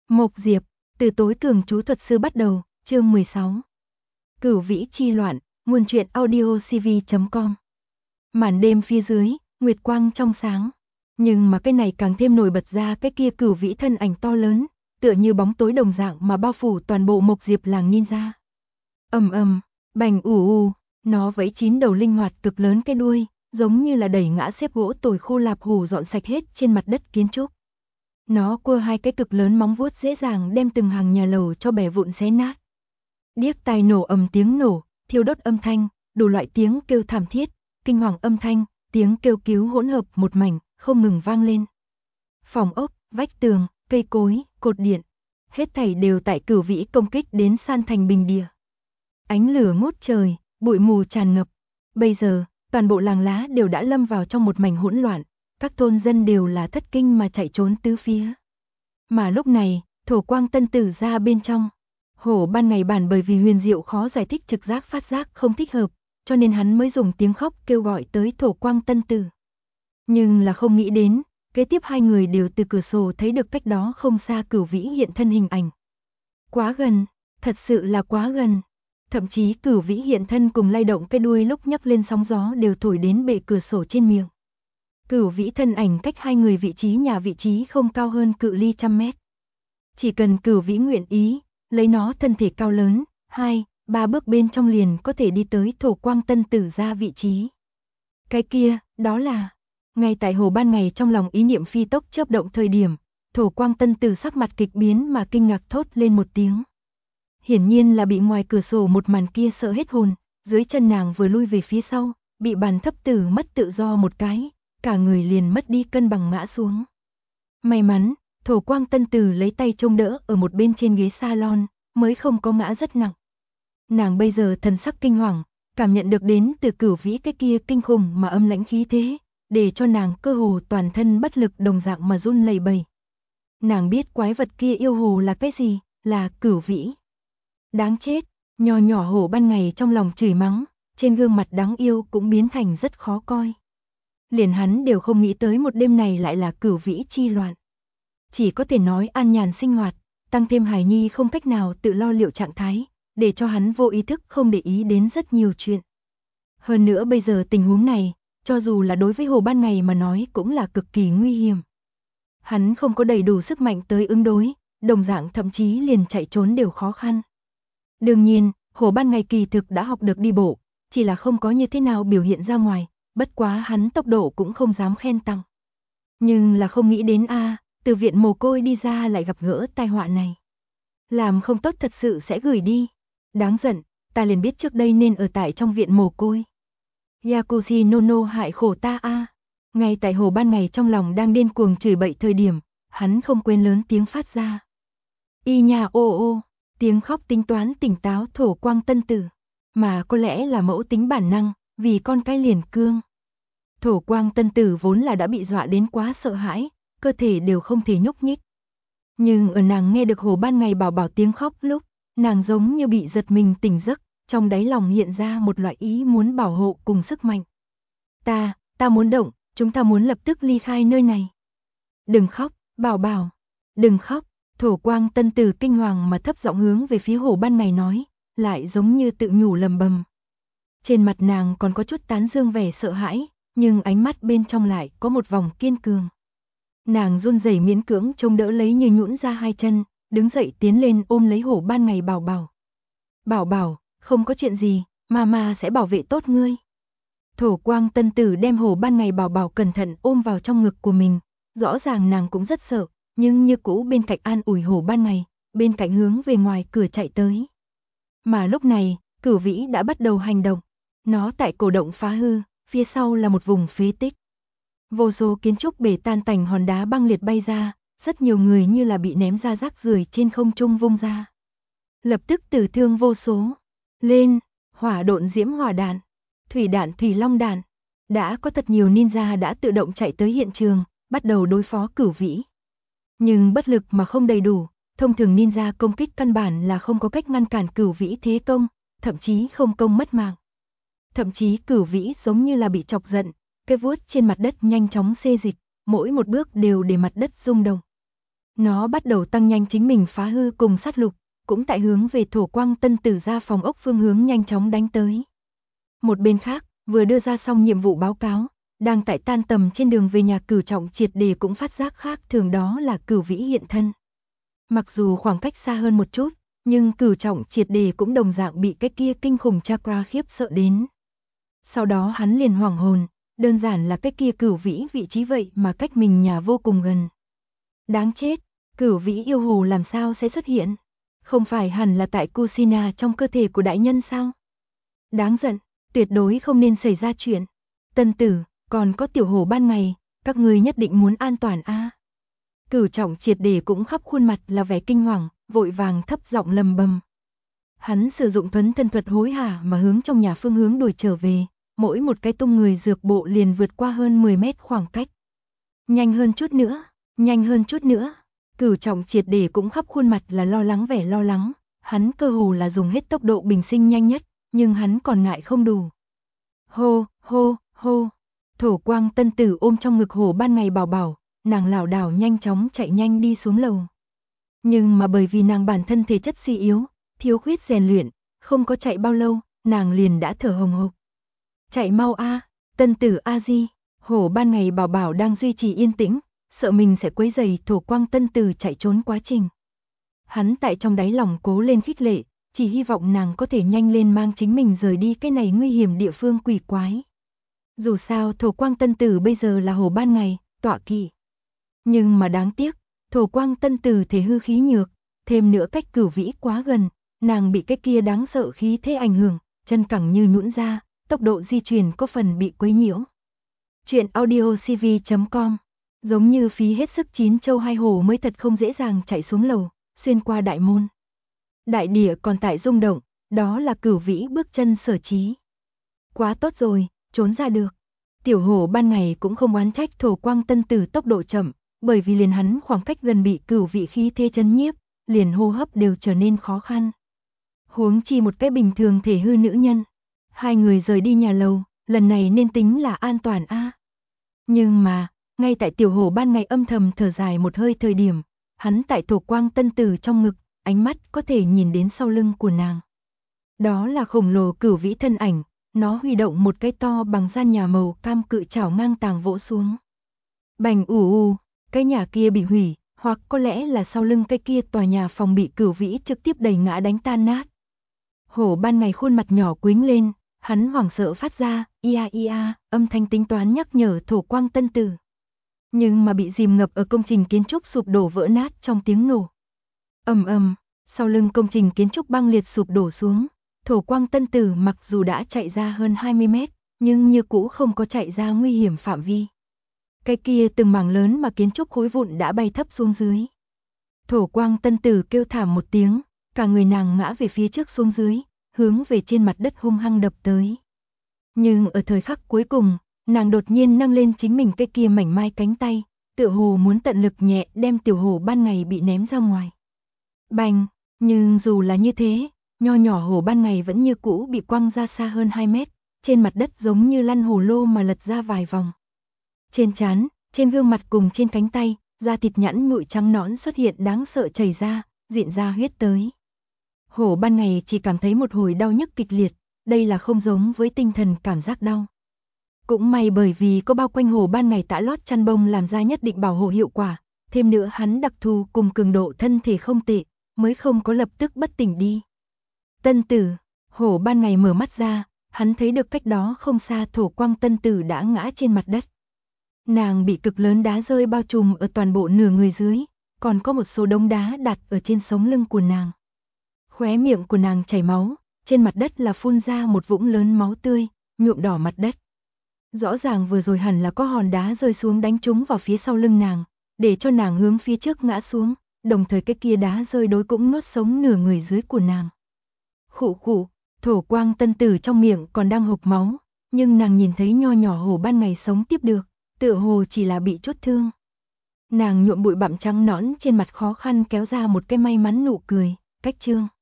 Mộc Diệp, từ tối cường chú thuật sư bắt đầu, chương 16. Cửu vĩ chi loạn, nguồn truyện audio cv.com. Màn đêm phía dưới, nguyệt quang trong sáng. Nhưng mà cái này càng thêm nổi bật ra cái kia cửu vĩ thân ảnh to lớn, tựa như bóng tối đồng dạng mà bao phủ toàn bộ Mộc Diệp làng ninja. Ầm ầm, bành ù, nó vẫy 9 đầu linh hoạt cực lớn cái đuôi, giống như là đẩy ngã xếp gỗ tồi khô lạp hủ dọn sạch hết trên mặt đất kiến trúc. Nó quơ hai cái cực lớn móng vuốt dễ dàng đem từng hàng nhà lầu cho bẻ vụn xé nát. Điếc tai nổ ầm tiếng nổ, thiêu đốt âm thanh, đủ loại tiếng kêu thảm thiết, kinh hoàng âm thanh, tiếng kêu cứu hỗn hợp một mảnh, không ngừng vang lên. Phòng ốc, vách tường, cây cối, cột điện, hết thảy đều tại cửu vĩ công kích đến san thành bình địa. Ánh lửa ngút trời, bụi mù tràn ngập. Bây giờ, toàn bộ làng lá đều đã lâm vào trong một mảnh hỗn loạn. Các thôn dân đều là thất kinh mà chạy trốn tứ phía. Mà lúc này, Thổ Quang Tân Tử ra bên trong. Hổ ban ngày bản bởi vì huyền diệu khó giải thích trực giác phát giác không thích hợp, cho nên hắn mới dùng tiếng khóc kêu gọi tới Thổ Quang Tân Tử. Nhưng là không nghĩ đến, kế tiếp hai người đều từ cửa sổ thấy được cách đó không xa cửu vĩ hiện thân hình ảnh. Quá gần, thật sự là quá gần. Thậm chí cửu vĩ hiện thân cùng lay động cái đuôi lúc nhấc lên sóng gió đều thổi đến bệ cửa sổ trên miệng. Cửu vĩ thân ảnh cách hai người vị trí không cao hơn cự ly 100 mét. Chỉ cần cửu vĩ nguyện ý, lấy nó thân thể cao lớn, 2-3 bước bên trong liền có thể đi tới Thổ Quang Tân Tử ra vị trí. Cái kia, đó là, ngay tại hồ ban ngày trong lòng ý niệm phi tốc chớp động thời điểm, Thổ Quang Tân Tử sắc mặt kịch biến mà kinh ngạc thốt lên một tiếng. Hiển nhiên là bị ngoài cửa sổ một màn kia sợ hết hồn, dưới chân nàng vừa lui về phía sau, bị bàn thấp tử mất tự do một cái. Cả người liền mất đi cân bằng ngã xuống. May mắn, Thổ Quang Tân Tử lấy tay trông đỡ ở một bên trên ghế salon, mới không có ngã rất nặng. Nàng bây giờ thần sắc kinh hoàng, cảm nhận được đến từ cửu vĩ cái kia kinh khủng mà âm lãnh khí thế, để cho nàng cơ hồ toàn thân bất lực đồng dạng mà run lẩy bẩy. Nàng biết quái vật kia yêu hồ là cái gì, là cửu vĩ. Đáng chết, nho nhỏ hổ ban ngày trong lòng chửi mắng, trên gương mặt đáng yêu cũng biến thành rất khó coi. Liền hắn đều không nghĩ tới một đêm này lại là cửu vĩ chi loạn. Chỉ có thể nói an nhàn sinh hoạt, tăng thêm hài nhi không cách nào tự lo liệu trạng thái, để cho hắn vô ý thức không để ý đến rất nhiều chuyện. Hơn nữa bây giờ tình huống này, cho dù là đối với hồ ban ngày mà nói cũng là cực kỳ nguy hiểm. Hắn không có đầy đủ sức mạnh tới ứng đối, đồng dạng thậm chí liền chạy trốn đều khó khăn. Đương nhiên, hồ ban ngày kỳ thực đã học được đi bộ, chỉ là không có như thế nào biểu hiện ra ngoài. Bất quá hắn tốc độ cũng không dám khen tăng. Nhưng là không nghĩ đến từ viện mồ côi đi ra lại gặp gỡ tai họa này. Làm không tốt thật sự sẽ gửi đi. Đáng giận, ta liền biết trước đây nên ở tại trong viện mồ côi. Yakushi Nono hại khổ ta Ngay tại hồ ban ngày trong lòng đang điên cuồng chửi bậy thời điểm, hắn không quên lớn tiếng phát ra. Y nhà ô, tiếng khóc tính toán tỉnh táo Thổ Quang Tân Tử. Mà có lẽ là mẫu tính bản năng, vì con cái liền cương. Thổ Quang Tân Tử vốn là đã bị dọa đến quá sợ hãi, cơ thể đều không thể nhúc nhích. Nhưng ở nàng nghe được hồ ban ngày bảo bảo tiếng khóc lúc, nàng giống như bị giật mình tỉnh giấc, trong đáy lòng hiện ra một loại ý muốn bảo hộ cùng sức mạnh. Ta muốn động, chúng ta muốn lập tức ly khai nơi này. Đừng khóc, bảo bảo, đừng khóc. Thổ Quang Tân Tử kinh hoàng mà thấp giọng hướng về phía hồ ban ngày nói, lại giống như tự nhủ lầm bầm. Trên mặt nàng còn có chút tán dương vẻ sợ hãi, nhưng ánh mắt bên trong lại có một vòng kiên cường. Nàng run rẩy miễn cưỡng trông đỡ lấy như nhũn ra hai chân, đứng dậy tiến lên ôm lấy hổ ban ngày bảo bảo. Bảo bảo, không có chuyện gì, mama sẽ bảo vệ tốt ngươi. Thổ Quang Tân Tử đem hổ ban ngày bảo bảo cẩn thận ôm vào trong ngực của mình, rõ ràng nàng cũng rất sợ, nhưng như cũ bên cạnh an ủi hổ ban ngày, bên cạnh hướng về ngoài cửa chạy tới. Mà lúc này, cửu vĩ đã bắt đầu hành động, nó tại cổ động phá hư. Phía sau là một vùng phế tích. Vô số kiến trúc bể tan tành hòn đá băng liệt bay ra, rất nhiều người như là bị ném ra rác rưởi trên không trung vung ra. Lập tức tử thương vô số. Lên, hỏa độn diễm hỏa đạn, thủy đạn thủy long đạn. Đã có thật nhiều ninja đã tự động chạy tới hiện trường, bắt đầu đối phó cửu vĩ. Nhưng bất lực mà không đầy đủ, thông thường ninja công kích căn bản là không có cách ngăn cản cửu vĩ thế công, thậm chí không công mất mạng. Thậm chí cửu vĩ giống như là bị chọc giận, cái vuốt trên mặt đất nhanh chóng xê dịch, mỗi một bước đều để mặt đất rung động. Nó bắt đầu tăng nhanh chính mình phá hư cùng sát lục, cũng tại hướng về Thổ Quang Tân Tử ra phòng ốc phương hướng nhanh chóng đánh tới. Một bên khác, vừa đưa ra xong nhiệm vụ báo cáo, đang tại tan tầm trên đường về nhà Cửu Trọng triệt để cũng phát giác khác thường, đó là Cửu Vĩ hiện thân. Mặc dù khoảng cách xa hơn một chút, nhưng Cửu Trọng triệt để cũng đồng dạng bị cái kia kinh khủng chakra khiếp sợ đến. Sau đó hắn liền hoảng hồn, đơn giản là cái kia Cửu Vĩ vị trí vậy mà cách mình nhà vô cùng gần. Đáng chết, Cửu Vĩ yêu hồ làm sao sẽ xuất hiện? Không phải hẳn là tại Kusina trong cơ thể của đại nhân sao? Đáng giận, tuyệt đối không nên xảy ra chuyện. Tân Tử, còn có tiểu hồ ban ngày, các ngươi nhất định muốn an toàn a. Cửu Trọng triệt để cũng khắp khuôn mặt là vẻ kinh hoàng, vội vàng thấp giọng lầm bầm. Hắn sử dụng thuấn thân thuật hối hả mà hướng trong nhà phương hướng đuổi trở về, mỗi một cái tung người dược bộ liền vượt qua hơn 10 mét khoảng cách. Nhanh hơn chút nữa, nhanh hơn chút nữa. Cửu Trọng triệt để cũng khắp khuôn mặt là lo lắng, vẻ lo lắng, hắn cơ hồ là dùng hết tốc độ bình sinh nhanh nhất, nhưng hắn còn ngại không đủ. Hô, hô, hô. Thổ Quang Tân Tử ôm trong ngực hồ ban ngày bảo bảo, nàng lảo đảo nhanh chóng chạy nhanh đi xuống lầu. Nhưng mà bởi vì nàng bản thân thể chất suy yếu, thiếu khuyết rèn luyện, không có chạy bao lâu, nàng liền đã thở hồng hộc. Chạy mau a, Tân Tử a di. Hổ ban ngày bảo bảo đang duy trì yên tĩnh, sợ mình sẽ quấy rầy Thổ Quang Tân Tử chạy trốn quá trình. Hắn tại trong đáy lòng cố lên khích lệ, chỉ hy vọng nàng có thể nhanh lên mang chính mình rời đi cái này nguy hiểm địa phương quỷ quái. Dù sao Thổ Quang Tân Tử bây giờ là Hổ ban ngày, tọa kỵ. Nhưng mà đáng tiếc, Thổ Quang Tân Tử thể hư khí nhược, thêm nữa cách Cửu Vĩ quá gần, nàng bị cái kia đáng sợ khí thế ảnh hưởng, chân cẳng như nhũn ra, tốc độ di chuyển có phần bị quấy nhiễu. Chuyện audiocv.com. Giống như phí hết sức chín châu hai hổ mới thật không dễ dàng chạy xuống lầu, xuyên qua đại môn. Đại địa còn tại rung động, đó là Cửu Vĩ bước chân sở trí. Quá tốt rồi, trốn ra được. Tiểu hổ ban ngày cũng không oán trách Thổ Quang Tân Tử tốc độ chậm, bởi vì liền hắn khoảng cách gần bị Cửu Vĩ khí thế chấn nhiếp, liền hô hấp đều trở nên khó khăn. Huống chi một cái bình thường thể hư nữ nhân. Hai người rời đi nhà lầu, lần này nên tính là an toàn a. Nhưng mà, ngay tại tiểu hổ ban ngày âm thầm thở dài một hơi thời điểm, hắn tại Thổ Quang Tân Tử trong ngực, ánh mắt có thể nhìn đến sau lưng của nàng. Đó là khổng lồ Cửu Vĩ thân ảnh, nó huy động một cái to bằng gian nhà màu cam cự chảo ngang tàng vỗ xuống. Bành ù ù, cái nhà kia bị hủy, hoặc có lẽ là sau lưng cái kia tòa nhà phòng bị Cửu Vĩ trực tiếp đẩy ngã đánh tan nát. Hổ ban ngày khuôn mặt nhỏ quĩnh lên, hắn hoảng sợ phát ra, ia ia, âm thanh tính toán nhắc nhở Thổ Quang Tân Tử. Nhưng mà bị dìm ngập ở công trình kiến trúc sụp đổ vỡ nát trong tiếng nổ. Ầm ầm, sau lưng công trình kiến trúc băng liệt sụp đổ xuống, Thổ Quang Tân Tử mặc dù đã chạy ra hơn 20 mét, nhưng như cũ không có chạy ra nguy hiểm phạm vi. Cái kia từng mảng lớn mà kiến trúc khối vụn đã bay thấp xuống dưới. Thổ Quang Tân Tử kêu thảm một tiếng, cả người nàng ngã về phía trước xuống dưới, hướng về trên mặt đất hung hăng đập tới. Nhưng ở thời khắc cuối cùng, nàng đột nhiên nâng lên chính mình cái kia mảnh mai cánh tay, tựa hồ muốn tận lực nhẹ đem tiểu hổ ban ngày bị ném ra ngoài. Bành, nhưng dù là như thế, nho nhỏ hổ ban ngày vẫn như cũ bị quăng ra xa hơn 2 mét, trên mặt đất giống như lăn hồ lô mà lật ra vài vòng. Trên trán, trên gương mặt cùng trên cánh tay, da thịt nhẵn nhụi trắng nõn xuất hiện đáng sợ chảy ra, diện ra huyết tới. Hổ ban ngày chỉ cảm thấy một hồi đau nhức kịch liệt, đây là không giống với tinh thần cảm giác đau. Cũng may bởi vì có bao quanh hổ ban ngày tã lót chăn bông làm ra nhất định bảo hộ hiệu quả, thêm nữa hắn đặc thù cùng cường độ thân thể không tệ, mới không có lập tức bất tỉnh đi. Tân Tử, hổ ban ngày mở mắt ra, hắn thấy được cách đó không xa Thổ Quang Tân Tử đã ngã trên mặt đất. Nàng bị cực lớn đá rơi bao trùm ở toàn bộ nửa người dưới, còn có một số đống đá đặt ở trên sống lưng của nàng. Khóe miệng của nàng chảy máu, trên mặt đất là phun ra một vũng lớn máu tươi, nhuộm đỏ mặt đất. Rõ ràng vừa rồi hẳn là có hòn đá rơi xuống đánh trúng vào phía sau lưng nàng, để cho nàng hướng phía trước ngã xuống, đồng thời cái kia đá rơi đối cũng nuốt sống nửa người dưới của nàng. Khụ khụ, Thổ Quang Tân Tử trong miệng còn đang hộc máu, nhưng nàng nhìn thấy nho nhỏ hổ ban ngày sống tiếp được, tựa hồ chỉ là bị chút thương. Nàng nhuộm bụi bặm trắng nõn trên mặt khó khăn kéo ra một cái may mắn nụ cười, cách chương.